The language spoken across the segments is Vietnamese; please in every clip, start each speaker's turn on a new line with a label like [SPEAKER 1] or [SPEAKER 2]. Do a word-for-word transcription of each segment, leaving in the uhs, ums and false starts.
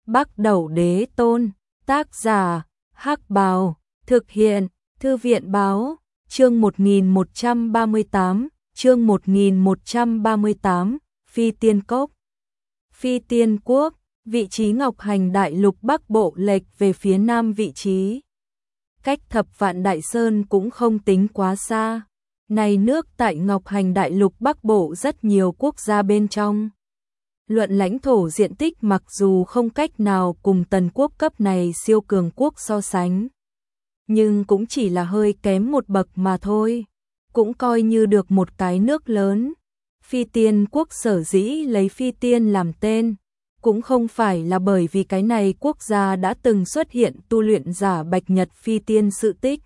[SPEAKER 1] Bắc Đẩu Đế Tôn, tác giả, Hắc Bào, thực hiện, Thư viện Báo, chương một nghìn một trăm ba mươi tám, chương một nghìn một trăm ba mươi tám, Phi Tiên Cốc. Phi Tiên Quốc, vị trí Ngọc Hành Đại Lục Bắc Bộ lệch về phía nam vị trí. Cách Thập Vạn Đại Sơn cũng không tính quá xa. Này nước tại Ngọc Hành Đại Lục Bắc Bộ rất nhiều quốc gia bên trong. Luận lãnh thổ diện tích mặc dù không cách nào cùng tần quốc cấp này siêu cường quốc so sánh, nhưng cũng chỉ là hơi kém một bậc mà thôi, cũng coi như được một cái nước lớn. Phi Tiên Quốc sở dĩ lấy Phi Tiên làm tên, cũng không phải là bởi vì cái này quốc gia đã từng xuất hiện tu luyện giả Bạch Nhật Phi Tiên sự tích,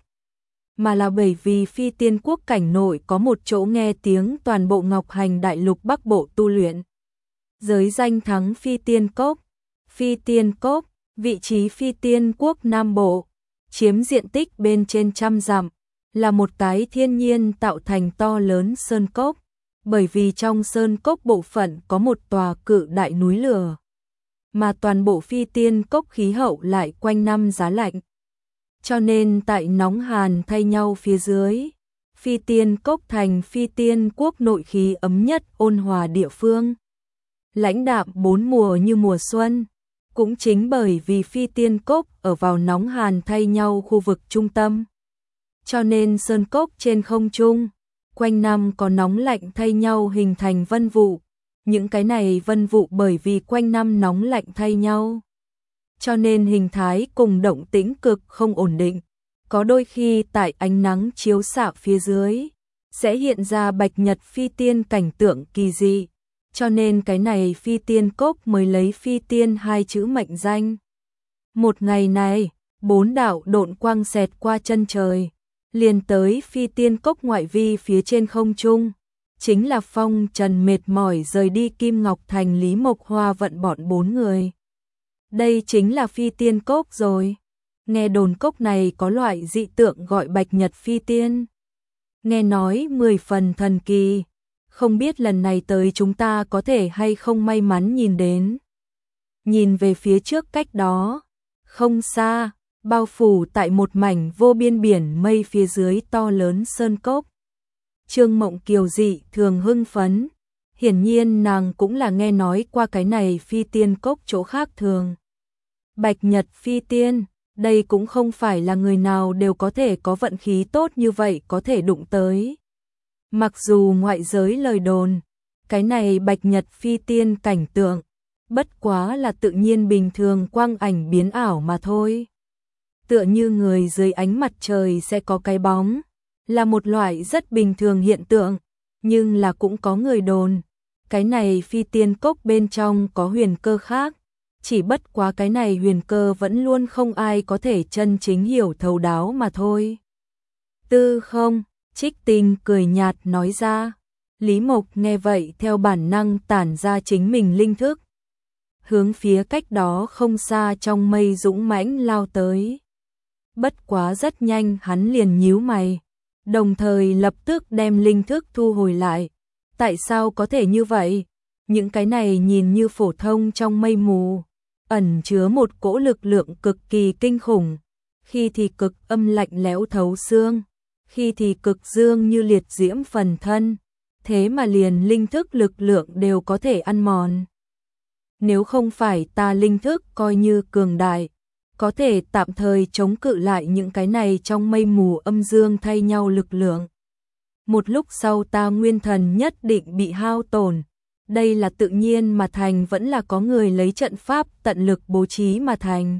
[SPEAKER 1] mà là bởi vì Phi Tiên Quốc cảnh nội có một chỗ nghe tiếng toàn bộ Ngọc Hành Đại Lục Bắc Bộ tu luyện. Giới danh thắng Phi Tiên Cốc. Phi Tiên Cốc, vị trí Phi Tiên Quốc Nam Bộ, chiếm diện tích bên trên trăm dặm, là một cái thiên nhiên tạo thành to lớn sơn cốc, bởi vì trong sơn cốc bộ phận có một tòa cự đại núi lửa, mà toàn bộ Phi Tiên Cốc khí hậu lại quanh năm giá lạnh. Cho nên tại nóng hàn thay nhau phía dưới, Phi Tiên Cốc thành Phi Tiên Quốc nội khí ấm nhất ôn hòa địa phương. Lãnh đạm bốn mùa như mùa xuân, cũng chính bởi vì Phi Tiên Cốc ở vào nóng hàn thay nhau khu vực trung tâm. Cho nên sơn cốc trên không trung, quanh năm có nóng lạnh thay nhau hình thành vân vụ. Những cái này vân vụ bởi vì quanh năm nóng lạnh thay nhau, cho nên hình thái cùng động tĩnh cực không ổn định. Có đôi khi tại ánh nắng chiếu xạ phía dưới, sẽ hiện ra Bạch Nhật Phi Tiên cảnh tượng kỳ dị. Cho nên cái này Phi Tiên Cốc mới lấy Phi Tiên hai chữ mệnh danh. Một ngày này, bốn đạo độn quang xẹt qua chân trời, liền tới Phi Tiên Cốc ngoại vi phía trên không trung. Chính là phong trần mệt mỏi rời đi Kim Ngọc Thành Lý Mộc Hoa vận bọn bốn người. Đây chính là Phi Tiên Cốc rồi. Nghe đồn cốc này có loại dị tượng gọi Bạch Nhật Phi Tiên. Nghe nói mười phần thần kỳ. Không biết lần này tới chúng ta có thể hay không may mắn nhìn đến. Nhìn về phía trước cách đó, không xa, bao phủ tại một mảnh vô biên biển mây phía dưới to lớn sơn cốc. Trương Mộng Kiều dị thường hưng phấn, hiển nhiên nàng cũng là nghe nói qua cái này Phi Tiên Cốc chỗ khác thường. Bạch Nhật Phi Tiên, đây cũng không phải là người nào đều có thể có vận khí tốt như vậy có thể đụng tới. Mặc dù ngoại giới lời đồn, cái này Bạch Nhật Phi Tiên cảnh tượng, bất quá là tự nhiên bình thường quang ảnh biến ảo mà thôi. Tựa như người dưới ánh mặt trời sẽ có cái bóng, là một loại rất bình thường hiện tượng, nhưng là cũng có người đồn. Cái này Phi Tiên Cốc bên trong có huyền cơ khác, chỉ bất quá cái này huyền cơ vẫn luôn không ai có thể chân chính hiểu thấu đáo mà thôi. Tư không, Trích Tinh cười nhạt nói ra. Lý Mộc nghe vậy theo bản năng tản ra chính mình linh thức, hướng phía cách đó không xa trong mây dũng mãnh lao tới. Bất quá rất nhanh hắn liền nhíu mày, đồng thời lập tức đem linh thức thu hồi lại. Tại sao có thể như vậy? Những cái này nhìn như phổ thông trong mây mù, ẩn chứa một cỗ lực lượng cực kỳ kinh khủng, khi thì cực âm lạnh lẽo thấu xương, khi thì cực dương như liệt diễm phần thân, thế mà liền linh thức lực lượng đều có thể ăn mòn. Nếu không phải ta linh thức coi như cường đại, có thể tạm thời chống cự lại những cái này trong mây mù âm dương thay nhau lực lượng. Một lúc sau ta nguyên thần nhất định bị hao tổn, đây là tự nhiên mà thành vẫn là có người lấy trận pháp tận lực bố trí mà thành.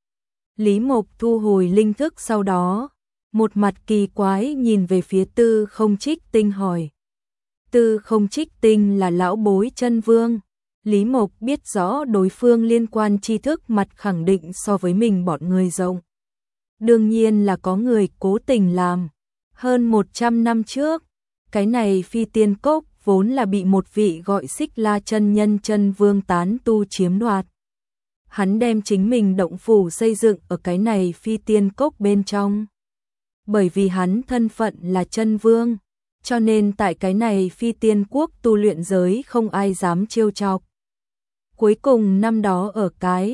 [SPEAKER 1] Lý Mộc thu hồi linh thức sau đó, một mặt kỳ quái nhìn về phía Tư Không Trích Tinh hỏi. Tư Không Trích Tinh là lão bối chân vương. Lý Mộc biết rõ đối phương liên quan tri thức mặt khẳng định so với mình bọn người rộng. Đương nhiên là có người cố tình làm. Hơn một trăm năm trước, cái này Phi Tiên Cốc vốn là bị một vị gọi Xích La chân nhân chân vương tán tu chiếm đoạt. Hắn đem chính mình động phủ xây dựng ở cái này Phi Tiên Cốc bên trong. Bởi vì hắn thân phận là chân vương, cho nên tại cái này Phi Tiên Quốc tu luyện giới không ai dám trêu chọc. Cuối cùng năm đó ở cái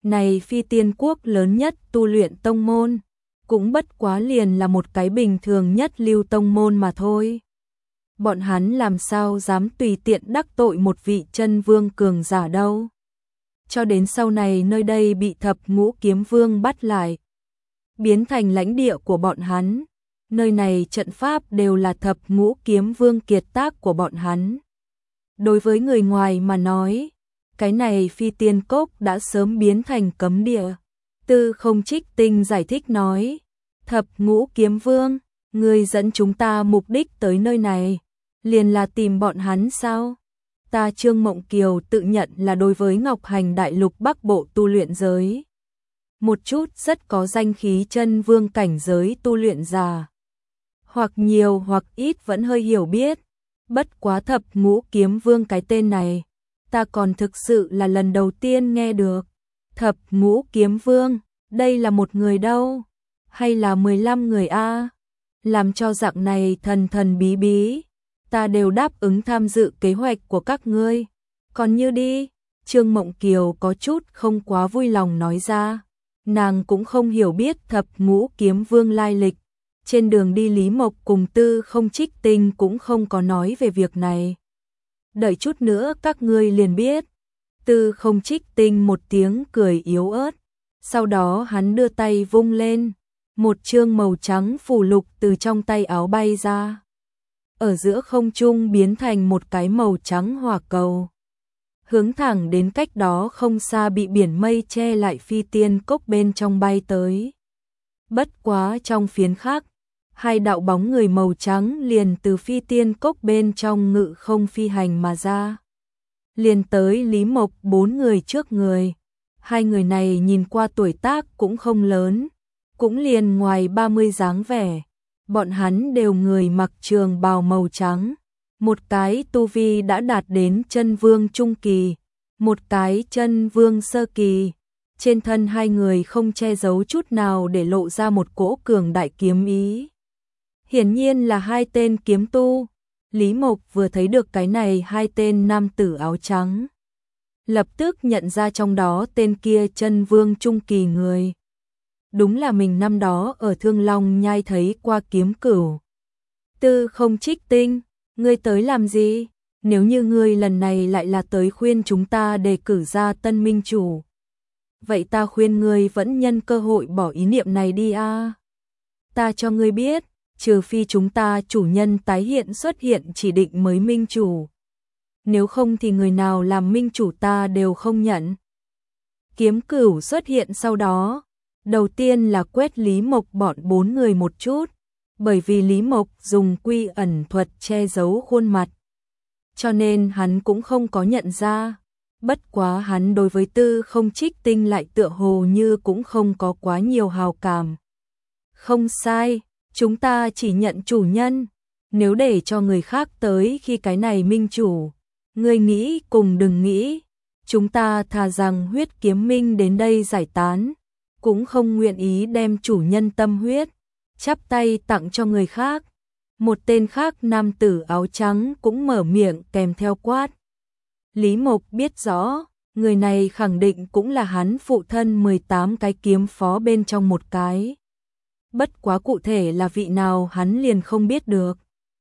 [SPEAKER 1] Này Phi Tiên Quốc lớn nhất tu luyện tông môn, cũng bất quá liền là một cái bình thường nhất lưu tông môn mà thôi. Bọn hắn làm sao dám tùy tiện đắc tội một vị chân vương cường giả đâu. Cho đến sau này nơi đây bị thập ngũ kiếm vương bắt lại, biến thành lãnh địa của bọn hắn. Nơi này trận pháp đều là thập ngũ kiếm vương kiệt tác của bọn hắn. Đối với người ngoài mà nói, cái này Phi Tiên Cốc đã sớm biến thành cấm địa. Tư Không Trích Tinh giải thích nói, thập ngũ kiếm vương, người dẫn chúng ta mục đích tới nơi này, liền là tìm bọn hắn sao? Ta Trương Mộng Kiều tự nhận là đối với Ngọc Hành Đại Lục Bắc Bộ tu luyện giới, một chút rất có danh khí chân vương cảnh giới tu luyện giả. Hoặc nhiều hoặc ít vẫn hơi hiểu biết, bất quá thập ngũ kiếm vương cái tên này, ta còn thực sự là lần đầu tiên nghe được. Thập ngũ kiếm vương, đây là một người đâu? Hay là mười lăm người a? Làm cho dạng này thần thần bí bí, ta đều đáp ứng tham dự kế hoạch của các ngươi. Còn như đi, Trương Mộng Kiều có chút không quá vui lòng nói ra. Nàng cũng không hiểu biết thập ngũ kiếm vương lai lịch. Trên đường đi Lý Mộc cùng Tư Không Trích Tinh cũng không có nói về việc này. Đợi chút nữa các ngươi liền biết. Tư Không Trích Tinh một tiếng cười yếu ớt. Sau đó hắn đưa tay vung lên. Một chương màu trắng phù lục từ trong tay áo bay ra. Ở giữa không trung biến thành một cái màu trắng hỏa cầu. Hướng thẳng đến cách đó không xa bị biển mây che lại Phi Tiên Cốc bên trong bay tới. Bất quá trong phiến khác, hai đạo bóng người màu trắng liền từ Phi Tiên Cốc bên trong ngự không phi hành mà ra. Liền tới Lý Mộc bốn người trước người. Hai người này nhìn qua tuổi tác cũng không lớn, cũng liền ngoài ba mươi dáng vẻ. Bọn hắn đều người mặc trường bào màu trắng. Một cái tu vi đã đạt đến chân vương trung kỳ, một cái chân vương sơ kỳ. Trên thân hai người không che giấu chút nào để lộ ra một cỗ cường đại kiếm ý. Hiển nhiên là hai tên kiếm tu. Lý Mộc vừa thấy được cái này hai tên nam tử áo trắng, lập tức nhận ra trong đó tên kia chân vương trung kỳ người. Đúng là mình năm đó ở Thương Long Nhai thấy qua kiếm cửu. Tư Không Trích Tinh, ngươi tới làm gì? Nếu như ngươi lần này lại là tới khuyên chúng ta đề cử ra tân minh chủ, vậy ta khuyên ngươi vẫn nhân cơ hội bỏ ý niệm này đi a. Ta cho ngươi biết, trừ phi chúng ta chủ nhân tái hiện xuất hiện chỉ định mới minh chủ. Nếu không thì người nào làm minh chủ ta đều không nhận. Kiếm cửu xuất hiện sau đó, đầu tiên là quét Lý Mộc bọn bốn người một chút, bởi vì Lý Mộc dùng quy ẩn thuật che giấu khuôn mặt, cho nên hắn cũng không có nhận ra. Bất quá hắn đối với Tư Không Trích Tinh lại tựa hồ như cũng không có quá nhiều hào cảm. Không sai, chúng ta chỉ nhận chủ nhân, nếu để cho người khác tới khi cái này minh chủ, ngươi nghĩ cùng đừng nghĩ, chúng ta thà rằng huyết kiếm minh đến đây giải tán, cũng không nguyện ý đem chủ nhân tâm huyết chắp tay tặng cho người khác. Một tên khác nam tử áo trắng cũng mở miệng kèm theo quát. Lý Mộc biết rõ, người này khẳng định cũng là hắn phụ thân mười tám cái kiếm phó bên trong một cái. Bất quá cụ thể là vị nào hắn liền không biết được.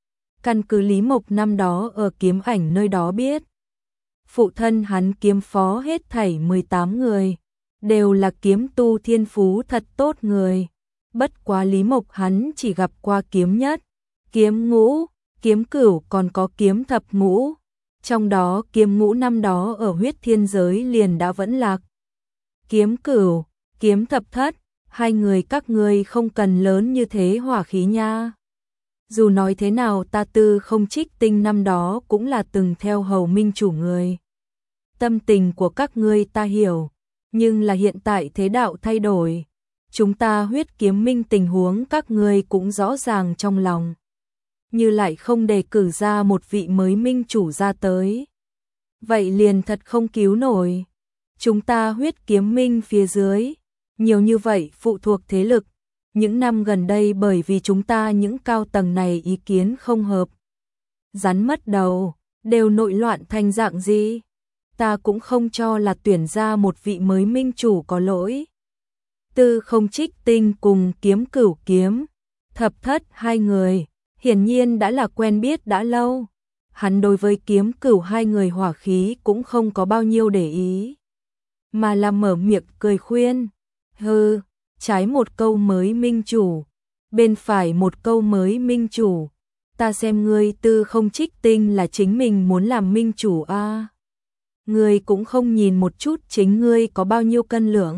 [SPEAKER 1] Căn cứ Lý Mộc năm đó ở kiếm ảnh nơi đó biết, phụ thân hắn kiếm phó hết thảy mười tám người, đều là kiếm tu thiên phú thật tốt người. Bất quá Lý Mộc hắn chỉ gặp qua kiếm nhất, kiếm ngũ, kiếm cửu còn có kiếm thập ngũ. Trong đó kiếm ngũ năm đó ở huyết thiên giới liền đã vẫn lạc. Kiếm cửu, kiếm thập thất, hai người các ngươi không cần lớn như thế hỏa khí nha. Dù nói thế nào ta Tư Không Trích Tinh năm đó cũng là từng theo hầu minh chủ người. Tâm tình của các ngươi ta hiểu, nhưng là hiện tại thế đạo thay đổi. Chúng ta huyết kiếm minh tình huống các ngươi cũng rõ ràng trong lòng. Như lại không đề cử ra một vị mới minh chủ ra tới, vậy liền thật không cứu nổi. Chúng ta huyết kiếm minh phía dưới, nhiều như vậy phụ thuộc thế lực, những năm gần đây bởi vì chúng ta những cao tầng này ý kiến không hợp, rắn mất đầu, đều nội loạn thành dạng gì. ta cũng không cho là tuyển ra một vị mới minh chủ có lỗi. Tư Không Trích Tinh cùng Kiếm Cửu Kiếm Thập Thất hai người, hiển nhiên đã là quen biết đã lâu. Hắn đối với Kiếm Cửu hai người hỏa khí cũng không có bao nhiêu để ý, mà là mở miệng cười khuyên. Hừ, trái một câu mới minh chủ, bên phải một câu mới minh chủ. Ta xem ngươi Tư Không Trích Tinh là chính mình muốn làm minh chủ a. À. Ngươi cũng không nhìn một chút chính ngươi có bao nhiêu cân lượng.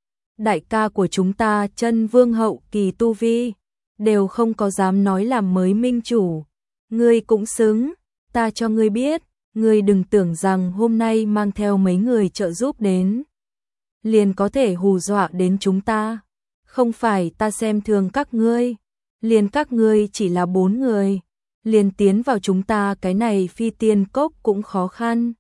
[SPEAKER 1] Đại ca của chúng ta chân vương hậu kỳ tu vi, đều không có dám nói làm mới minh chủ. Ngươi cũng xứng, ta cho ngươi biết, ngươi đừng tưởng rằng hôm nay mang theo mấy người trợ giúp đến, liền có thể hù dọa đến chúng ta. Không phải ta xem thường các ngươi, liền các ngươi chỉ là bốn người, liền tiến vào chúng ta cái này phi tiên cốc cũng khó khăn.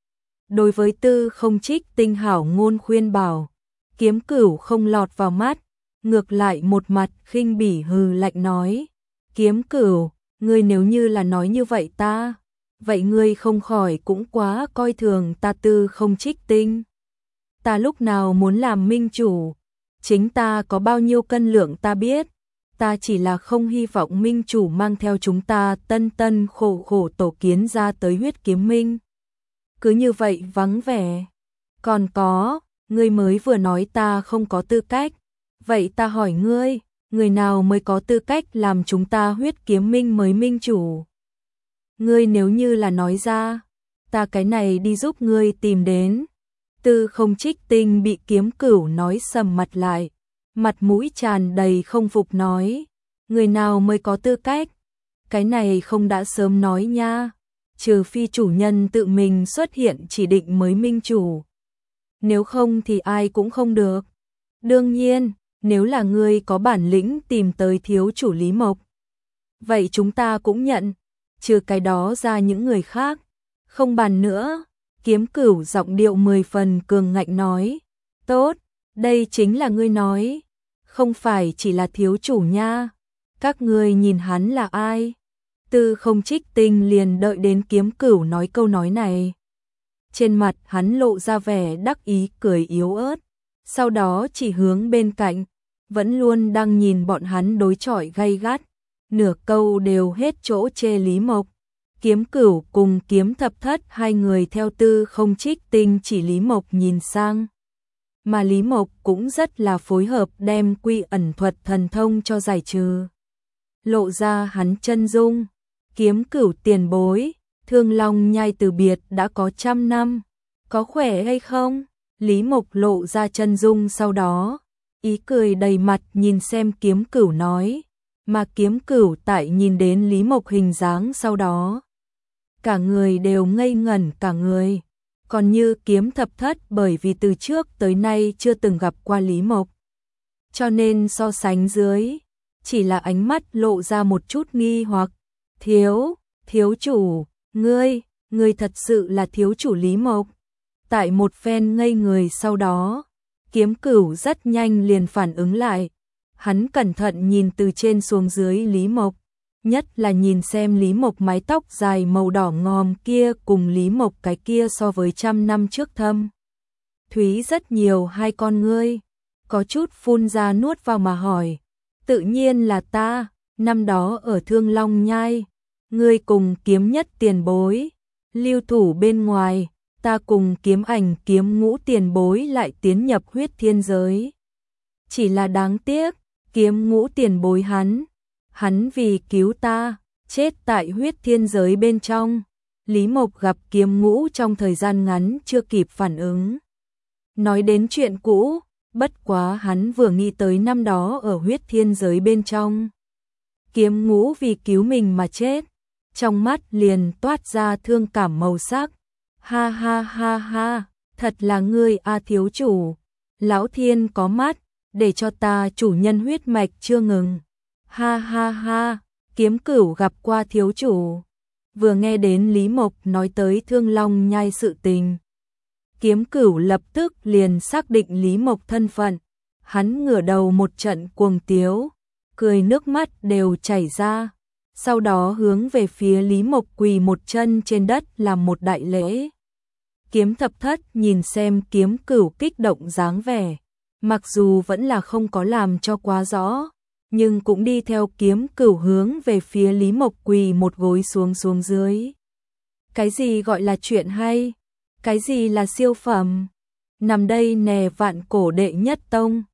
[SPEAKER 1] Đối với Tư Không Trích Tinh hảo ngôn khuyên bảo, Kiếm Cửu không lọt vào mắt, ngược lại một mặt khinh bỉ hừ lạnh nói. Kiếm Cửu, ngươi nếu như là nói như vậy ta, vậy ngươi không khỏi cũng quá coi thường ta Tư Không Trích Tinh. Ta lúc nào muốn làm minh chủ, chính ta có bao nhiêu cân lượng ta biết, ta chỉ là không hy vọng minh chủ mang theo chúng ta tân tân khổ khổ tổ kiến ra tới huyết kiếm minh. Cứ như vậy vắng vẻ. Còn có, ngươi mới vừa nói ta không có tư cách, vậy ta hỏi ngươi, người nào mới có tư cách làm chúng ta huyết kiếm minh mới minh chủ? Ngươi nếu như là nói ra, ta cái này đi giúp ngươi tìm đến. Tư Không Trích Tinh bị Kiếm Cửu nói sầm mặt lại, mặt mũi tràn đầy không phục nói, người nào mới có tư cách? Cái này không đã sớm nói nha, trừ phi chủ nhân tự mình xuất hiện chỉ định mới minh chủ. Nếu không thì ai cũng không được. Đương nhiên, nếu là ngươi có bản lĩnh tìm tới thiếu chủ Lý Mộc, vậy chúng ta cũng nhận, trừ cái đó ra những người khác, không bàn nữa. Kiếm Cửu giọng điệu mười phần cường ngạnh nói, tốt, đây chính là ngươi nói, không phải chỉ là thiếu chủ nha, các ngươi nhìn hắn là ai? Tư Không Trích Tinh liền đợi đến Kiếm Cửu nói câu nói này. Trên mặt hắn lộ ra vẻ đắc ý cười yếu ớt, sau đó chỉ hướng bên cạnh, vẫn luôn đang nhìn bọn hắn đối chọi gay gắt, nửa câu đều hết chỗ chê Lý Mộc. Kiếm Cửu cùng Kiếm Thập Thất hai người theo Tư Không Trích Tinh chỉ Lý Mộc nhìn sang. Mà Lý Mộc cũng rất là phối hợp đem quy ẩn thuật thần thông cho giải trừ. Lộ ra hắn chân dung. Kiếm Cửu tiền bối, Thương Long Nhai từ biệt đã có trăm năm, có khỏe hay không? Lý Mộc lộ ra chân dung sau đó, ý cười đầy mặt nhìn xem Kiếm Cửu nói, mà Kiếm Cửu tại nhìn đến Lý Mộc hình dáng sau đó, cả người đều ngây ngẩn cả người. Còn như Kiếm Thập Thất bởi vì từ trước tới nay chưa từng gặp qua Lý Mộc, cho nên so sánh dưới, chỉ là ánh mắt lộ ra một chút nghi hoặc. Thiếu, thiếu chủ, ngươi, ngươi thật sự là thiếu chủ Lý Mộc. Tại một phen ngây người sau đó, Kiếm Cửu rất nhanh liền phản ứng lại. Hắn cẩn thận nhìn từ trên xuống dưới Lý Mộc, nhất là nhìn xem Lý Mộc mái tóc dài màu đỏ ngòm kia cùng Lý Mộc cái kia so với trăm năm trước thâm thúy rất nhiều hai con ngươi, có chút phun ra nuốt vào mà hỏi, tự nhiên là ta, năm đó ở Thương Long Nhai, ngươi cùng Kiếm Nhất tiền bối lưu thủ bên ngoài, ta cùng Kiếm Ảnh Kiếm Ngũ tiền bối lại tiến nhập huyết thiên giới. Chỉ là đáng tiếc, Kiếm Ngũ tiền bối hắn, hắn vì cứu ta, chết tại huyết thiên giới bên trong. Lý Mộc gặp Kiếm Ngũ trong thời gian ngắn chưa kịp phản ứng. Nói đến chuyện cũ, bất quá hắn vừa nghĩ tới năm đó ở huyết thiên giới bên trong. Kiếm Ngũ vì cứu mình mà chết, trong mắt liền toát ra thương cảm màu sắc. Ha ha ha ha, thật là ngươi a thiếu chủ, lão thiên có mắt, để cho ta chủ nhân huyết mạch chưa ngừng. Ha ha ha, Kiếm Cửu gặp qua thiếu chủ. Vừa nghe đến Lý Mộc nói tới Thương Long Nhai sự tình, Kiếm Cửu lập tức liền xác định Lý Mộc thân phận. Hắn ngửa đầu một trận cuồng tiếu, cười nước mắt đều chảy ra, sau đó hướng về phía Lý Mộc quỳ một chân trên đất làm một đại lễ. Kiếm thập thất nhìn xem Kiếm Cửu kích động dáng vẻ, mặc dù vẫn là không có làm cho quá rõ, nhưng cũng đi theo Kiếm Cửu hướng về phía Lý Mộc quỳ một gối xuống xuống dưới. Cái gì gọi là chuyện hay? Cái gì là siêu phẩm? Nằm đây nè, vạn cổ đệ nhất tông,